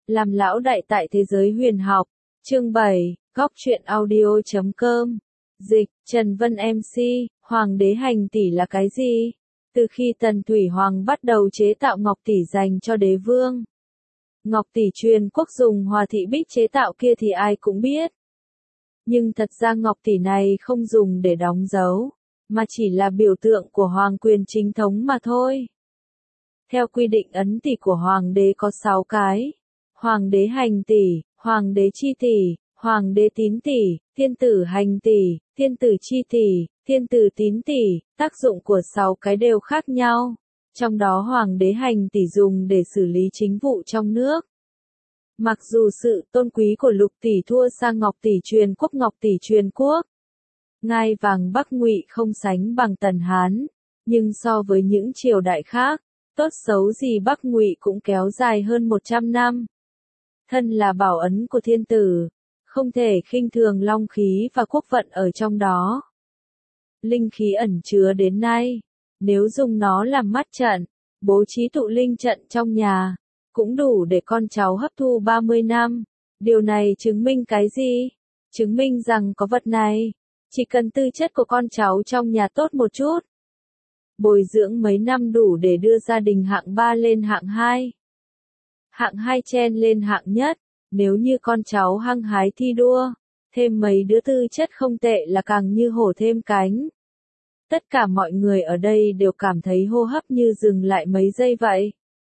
Làm lão đại tại thế giới huyền học. Chương 7, Góc truyện audio.com. Dịch, Trần Vân MC, Hoàng đế hành tỷ là cái gì? Từ khi Tần Thủy Hoàng bắt đầu chế tạo ngọc tỷ dành cho đế vương. Ngọc tỷ truyền quốc dùng Hòa Thị Bích chế tạo kia thì ai cũng biết. Nhưng thật ra ngọc tỷ này không dùng để đóng dấu, mà chỉ là biểu tượng của hoàng quyền chính thống mà thôi. Theo quy định ấn tỷ của hoàng đế có 6 cái. Hoàng đế hành tỷ, hoàng đế chi tỷ, hoàng đế tín tỷ, thiên tử hành tỷ, thiên tử chi tỷ, thiên tử tín tỷ, tác dụng của 6 cái đều khác nhau. Trong đó hoàng đế hành tỷ dùng để xử lý chính vụ trong nước. Mặc dù sự tôn quý của Lục tỷ thua sang Ngọc tỷ truyền quốc, Ngọc tỷ truyền quốc, ngai vàng Bắc Ngụy không sánh bằng Tần Hán, nhưng so với những triều đại khác, tốt xấu gì Bắc Ngụy cũng kéo dài hơn 100 năm. Thân là bảo ấn của thiên tử, không thể khinh thường long khí và quốc vận ở trong đó. Linh khí ẩn chứa đến nay, nếu dùng nó làm mắt trận, bố trí tụ linh trận trong nhà, cũng đủ để con cháu hấp thu 30 năm. Điều này chứng minh cái gì? Chứng minh rằng có vật này, chỉ cần tư chất của con cháu trong nhà tốt một chút, bồi dưỡng mấy năm đủ để đưa gia đình hạng 3 lên hạng 2. Hạng 2 chen lên hạng nhất, nếu như con cháu hăng hái thi đua, thêm mấy đứa tư chất không tệ là càng như hổ thêm cánh. Tất cả mọi người ở đây đều cảm thấy hô hấp như dừng lại mấy giây vậy.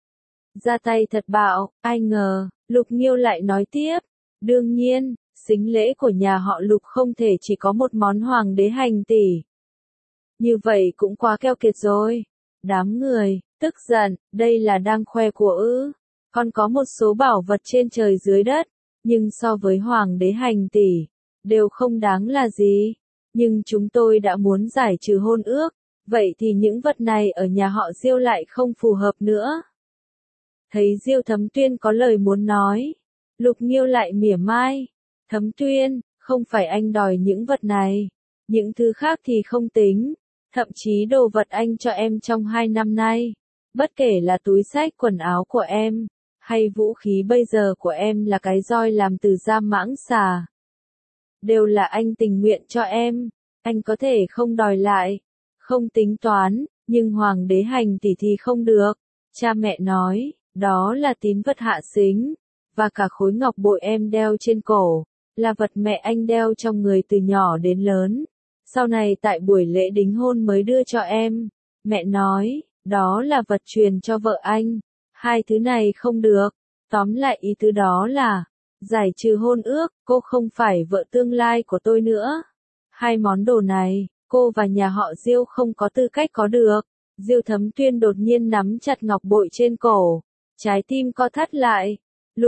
Ra tay thật bạo, ai ngờ, Lục Nghiêu lại nói tiếp, đương nhiên, sính lễ của nhà họ Lục không thể chỉ có một món hoàng đế hành tỷ. Như vậy cũng quá keo kiệt rồi. Đám người, tức giận, đây là đang khoe của ư. Còn có một số bảo vật trên trời dưới đất, nhưng so với hoàng đế hành tỷ, đều không đáng là gì. Nhưng chúng tôi đã muốn giải trừ hôn ước, vậy thì những vật này ở nhà họ Diêu lại không phù hợp nữa. Thấy Diêu Thấm Tuyên có lời muốn nói, Lục Nghiêu lại mỉa mai, Thấm Tuyên, không phải anh đòi những vật này, những thứ khác thì không tính, thậm chí đồ vật anh cho em trong 2 năm nay, bất kể là túi xách quần áo của em, hay vũ khí bây giờ của em là cái roi làm từ da mãng xà, đều là anh tình nguyện cho em, anh có thể không đòi lại, không tính toán, nhưng hoàng đế hành tỷ thì không được. Cha mẹ nói, đó là tín vật hạ xính, và cả khối ngọc bội em đeo trên cổ, là vật mẹ anh đeo trong người từ nhỏ đến lớn. Sau này tại buổi lễ đính hôn mới đưa cho em. Mẹ nói, đó là vật truyền cho vợ anh. 2 thứ này không được. Tóm lại ý tứ đó là, giải trừ hôn ước, cô không phải vợ tương lai của tôi nữa. 2 món đồ này, cô và nhà họ Diêu không có tư cách có được. Diêu Thấm Tuyên đột nhiên nắm chặt ngọc bội trên cổ. Trái tim co thắt lại.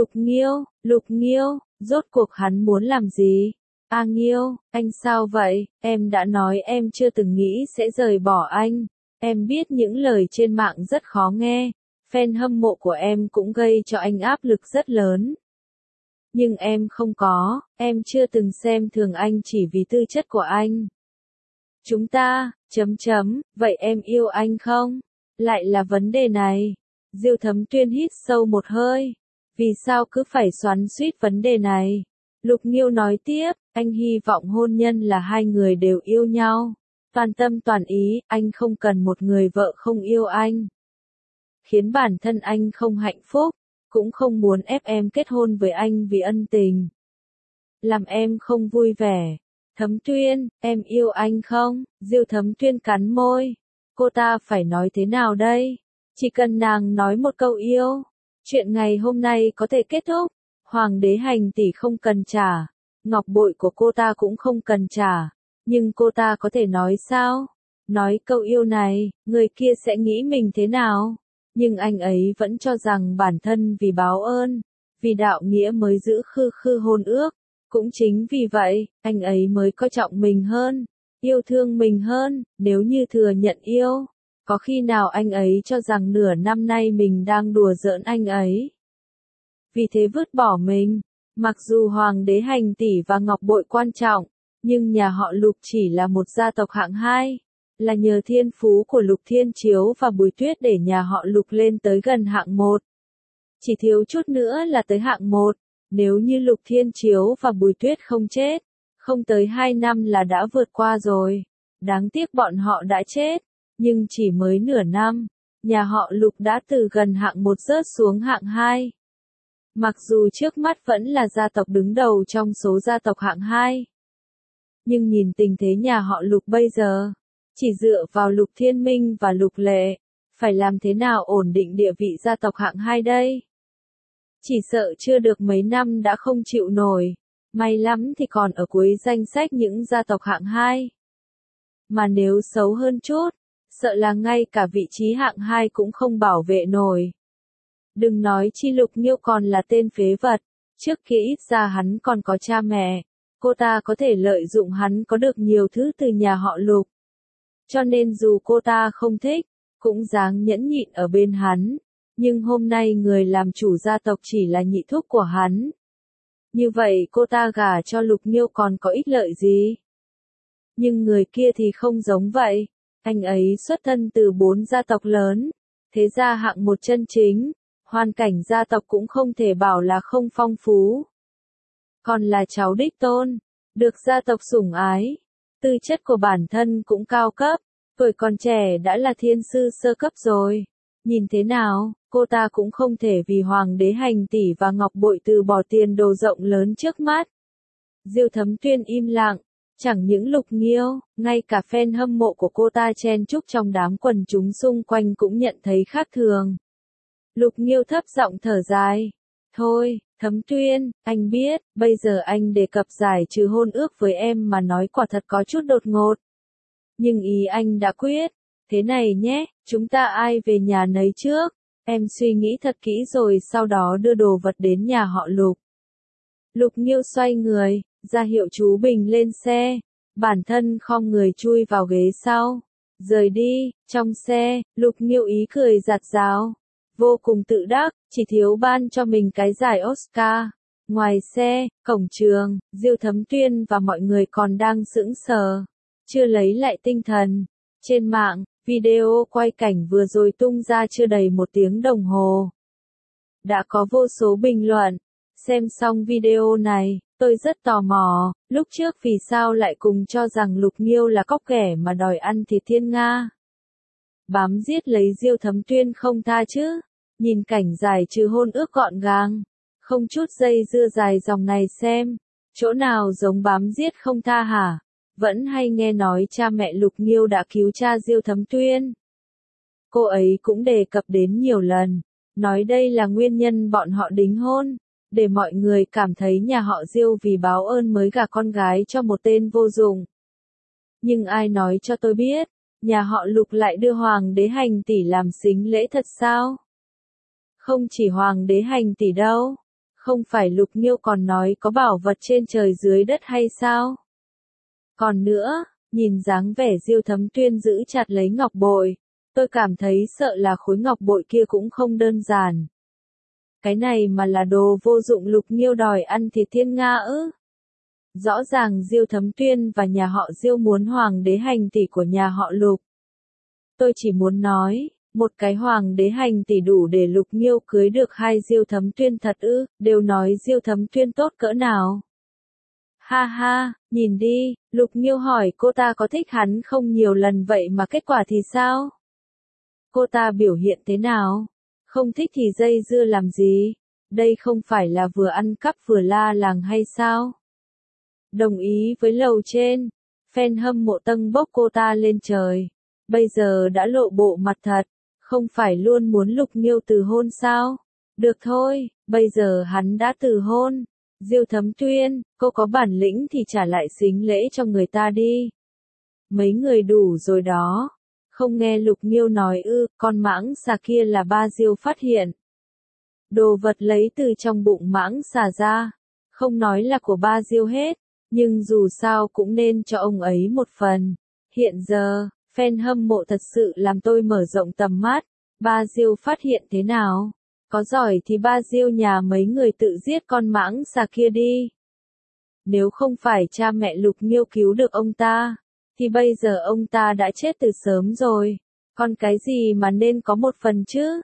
Lục Nghiêu, rốt cuộc hắn muốn làm gì? A Nghiêu, anh sao vậy? Em đã nói em chưa từng nghĩ sẽ rời bỏ anh. Em biết những lời trên mạng rất khó nghe. Fan hâm mộ của em cũng gây cho anh áp lực rất lớn. Nhưng em không có, em chưa từng xem thường anh chỉ vì tư chất của anh. Chúng ta, vậy em yêu anh không? Lại là vấn đề này. Diêu Thấm Tuyên hít sâu một hơi. Vì sao cứ phải xoắn xuýt vấn đề này? Lục Nghiêu nói tiếp, anh hy vọng hôn nhân là 2 người đều yêu nhau. Toàn tâm toàn ý, anh không cần một người vợ không yêu anh. Khiến bản thân anh không hạnh phúc, cũng không muốn ép em kết hôn với anh vì ân tình. Làm em không vui vẻ. Thấm Tuyên, em yêu anh không? Diêu Thấm Tuyên cắn môi. Cô ta phải nói thế nào đây? Chỉ cần nàng nói một câu yêu, chuyện ngày hôm nay có thể kết thúc. Hoàng đế hành tỷ không cần trả, ngọc bội của cô ta cũng không cần trả, nhưng cô ta có thể nói sao? Nói câu yêu này, người kia sẽ nghĩ mình thế nào? Nhưng anh ấy vẫn cho rằng bản thân vì báo ơn, vì đạo nghĩa mới giữ khư hôn ước. Cũng chính vì vậy, anh ấy mới coi trọng mình hơn, yêu thương mình hơn. Nếu như thừa nhận yêu, có khi nào anh ấy cho rằng nửa năm nay mình đang đùa giỡn anh ấy? Vì thế vứt bỏ mình. Mặc dù hoàng đế hành tỷ và ngọc bội quan trọng, nhưng nhà họ Lục chỉ là một gia tộc hạng 2, là nhờ thiên phú của Lục Thiên Chiếu và Bùi Tuyết để nhà họ Lục lên tới gần hạng 1. Chỉ thiếu chút nữa là tới hạng 1, nếu như Lục Thiên Chiếu và Bùi Tuyết không chết, không tới 2 năm là đã vượt qua rồi. Đáng tiếc bọn họ đã chết, nhưng chỉ mới nửa năm, nhà họ Lục đã từ gần hạng 1 rớt xuống hạng 2. Mặc dù trước mắt vẫn là gia tộc đứng đầu trong số gia tộc hạng 2. Nhưng nhìn tình thế nhà họ Lục bây giờ, chỉ dựa vào Lục Thiên Minh và Lục Lệ, phải làm thế nào ổn định địa vị gia tộc hạng 2 đây? Chỉ sợ chưa được mấy năm đã không chịu nổi, may lắm thì còn ở cuối danh sách những gia tộc hạng 2. Mà nếu xấu hơn chút, sợ là ngay cả vị trí hạng 2 cũng không bảo vệ nổi. Đừng nói chi Lục Nghiêu còn là tên phế vật, trước kia ít ra hắn còn có cha mẹ, cô ta có thể lợi dụng hắn có được nhiều thứ từ nhà họ Lục. Cho nên dù cô ta không thích, cũng dáng nhẫn nhịn ở bên hắn, nhưng hôm nay người làm chủ gia tộc chỉ là nhị thúc của hắn. Như vậy cô ta gả cho Lục Nghiêu còn có ích lợi gì? Nhưng người kia thì không giống vậy, anh ấy xuất thân từ 4 gia tộc lớn, thế gia hạng 1 chân chính, hoàn cảnh gia tộc cũng không thể bảo là không phong phú. Còn là cháu đích tôn, được gia tộc sủng ái, tư chất của bản thân cũng cao cấp, tuổi còn trẻ đã là thiên sư sơ cấp rồi. Nhìn thế nào, cô ta cũng không thể vì Hoàng đế Hành Tỷ và Ngọc Bội từ bỏ tiền đồ rộng lớn trước mắt. Diêu Thấm Tuyên im lặng, chẳng những Lục Nghiêu, ngay cả fan hâm mộ của cô ta chen chúc trong đám quần chúng xung quanh cũng nhận thấy khác thường. Lục Nghiêu thấp giọng thở dài. Thôi, Thấm Tuyên, anh biết, bây giờ anh đề cập giải trừ hôn ước với em mà nói quả thật có chút đột ngột. Nhưng ý anh đã quyết. Thế này nhé, chúng ta ai về nhà nấy trước, em suy nghĩ thật kỹ rồi sau đó đưa đồ vật đến nhà họ Lục. Lục Nghiêu xoay người, ra hiệu chú Bình lên xe, bản thân khom người chui vào ghế sau. Rời đi, trong xe, Lục Nghiêu ý cười giạt rào, vô cùng tự đắc, chỉ thiếu ban cho mình cái giải Oscar. Ngoài xe, cổng trường, Diêu Thấm Tuyên và mọi người còn đang sững sờ, chưa lấy lại tinh thần. Trên mạng, video quay cảnh vừa rồi tung ra chưa đầy 1 tiếng đồng hồ. Đã có vô số bình luận. Xem xong video này, tôi rất tò mò, lúc trước vì sao lại cùng cho rằng Lục Nghiêu là cóc ghẻ mà đòi ăn thịt Thiên Nga. Bám giết lấy Diêu Thấm Tuyên không tha chứ. Nhìn cảnh giải trừ hôn ước gọn gàng, không chút dây dưa dài dòng này xem, chỗ nào giống bám giết không tha hả? Vẫn hay nghe nói cha mẹ Lục Nghiêu đã cứu cha Diêu Thấm Tuyên. Cô ấy cũng đề cập đến nhiều lần, nói đây là nguyên nhân bọn họ đính hôn, để mọi người cảm thấy nhà họ Diêu vì báo ơn mới gả con gái cho một tên vô dụng. Nhưng ai nói cho tôi biết, nhà họ Lục lại đưa Hoàng đế Hành Tỷ làm sính lễ thật sao? Không chỉ Hoàng đế Hành Tỷ đâu, không phải Lục Nghiêu còn nói có bảo vật trên trời dưới đất hay sao? Còn nữa, nhìn dáng vẻ Diêu Thấm Tuyên giữ chặt lấy ngọc bội, tôi cảm thấy sợ là khối ngọc bội kia cũng không đơn giản. Cái này mà là đồ vô dụng Lục Nghiêu đòi ăn thịt Thiên Nga ư? Rõ ràng Diêu Thấm Tuyên và nhà họ Diêu muốn Hoàng đế Hành Tỷ của nhà họ Lục. Tôi chỉ muốn nói, một cái Hoàng đế Hành Tỷ đủ để Lục Nghiêu cưới được 2 Diêu Thấm Tuyên thật ư? Đều nói Diêu Thấm Tuyên tốt cỡ nào. Ha ha, nhìn đi, Lục Nghiêu hỏi cô ta có thích hắn không nhiều lần vậy mà kết quả thì sao? Cô ta biểu hiện thế nào? Không thích thì dây dưa làm gì? Đây không phải là vừa ăn cắp vừa la làng hay sao? Đồng ý với lầu trên, fan hâm mộ tâng bốc cô ta lên trời. Bây giờ đã lộ bộ mặt thật, không phải luôn muốn Lục Nghiêu từ hôn sao? Được thôi, bây giờ hắn đã từ hôn. Diêu Thấm Tuyên, cô có bản lĩnh thì trả lại sính lễ cho người ta đi. Mấy người đủ rồi đó. Không nghe Lục Nghiêu nói ư, con mãng xà kia là ba Diêu phát hiện. Đồ vật lấy từ trong bụng mãng xà ra. Không nói là của ba Diêu hết, nhưng dù sao cũng nên cho ông ấy một phần. Hiện giờ, fan hâm mộ thật sự làm tôi mở rộng tầm mắt. Ba Diêu phát hiện thế nào? Có giỏi thì ba Diêu nhà mấy người tự giết con mãng xà kia đi. Nếu không phải cha mẹ Lục Nghiêu cứu được ông ta, thì bây giờ ông ta đã chết từ sớm rồi. Còn cái gì mà nên có một phần chứ?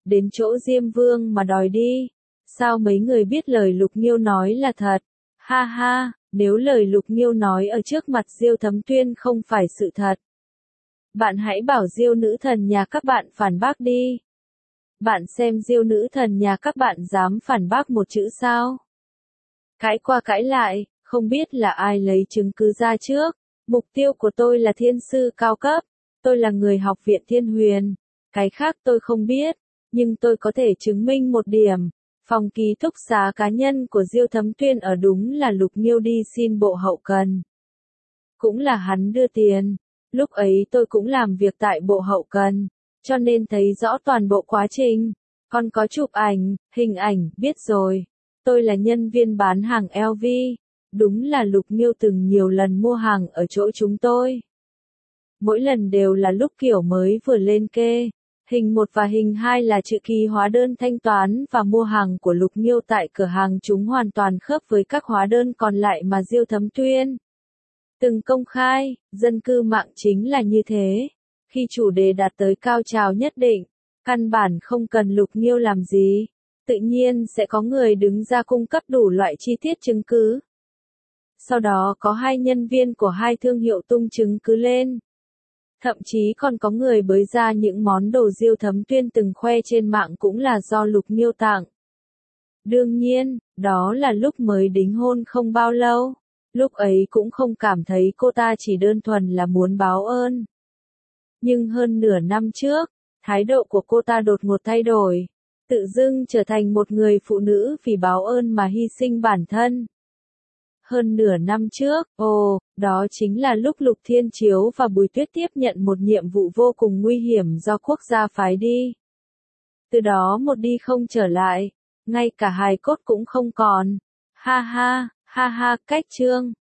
đến chỗ Diêm Vương mà đòi đi. Sao mấy người biết lời Lục Nghiêu nói là thật? Ha ha, nếu lời Lục Nghiêu nói ở trước mặt Diêu Thấm Tuyên không phải sự thật. Bạn hãy bảo Diêu nữ thần nhà các bạn phản bác đi. Bạn xem Diêu nữ thần nhà các bạn dám phản bác một chữ sao? Cãi qua cãi lại, không biết là ai lấy chứng cứ ra trước. Mục tiêu của tôi là thiên sư cao cấp. Tôi là người học viện Thiên Huyền. Cái khác tôi không biết, nhưng tôi có thể chứng minh một điểm. Phòng ký túc xá cá nhân của Diêu Thấm Tuyên ở đúng là Lục Nghiêu đi xin bộ hậu cần. Cũng là hắn đưa tiền. Lúc ấy tôi cũng làm việc tại bộ hậu cần, cho nên thấy rõ toàn bộ quá trình. Còn có chụp ảnh, hình ảnh, biết rồi. Tôi là nhân viên bán hàng LV. Đúng là Lục Nghiêu từng nhiều lần mua hàng ở chỗ chúng tôi. Mỗi lần đều là lúc kiểu mới vừa lên kê. Hình 1 và hình 2 là chữ ký hóa đơn thanh toán và mua hàng của Lục Nghiêu tại cửa hàng, chúng hoàn toàn khớp với các hóa đơn còn lại mà Diêu Thấm Tuyên từng công khai. Dân cư mạng chính là như thế. Khi chủ đề đạt tới cao trào nhất định, căn bản không cần Lục Nghiêu làm gì, tự nhiên sẽ có người đứng ra cung cấp đủ loại chi tiết chứng cứ. Sau đó có hai nhân viên của hai thương hiệu tung chứng cứ lên. Thậm chí còn có người bới ra những món đồ Diêu Thấm Tuyên từng khoe trên mạng cũng là do Lục Nghiêu tặng. Đương nhiên, đó là lúc mới đính hôn không bao lâu. Lúc ấy cũng không cảm thấy cô ta chỉ đơn thuần là muốn báo ơn. Nhưng hơn nửa năm trước, thái độ của cô ta đột ngột thay đổi. Tự dưng trở thành một người phụ nữ vì báo ơn mà hy sinh bản thân. Hơn nửa năm trước, đó chính là lúc Lục Thiên Chiếu và Bùi Tuyết tiếp nhận một nhiệm vụ vô cùng nguy hiểm do quốc gia phái đi. Từ đó một đi không trở lại, ngay cả hài cốt cũng không còn. Ha ha, cách chương.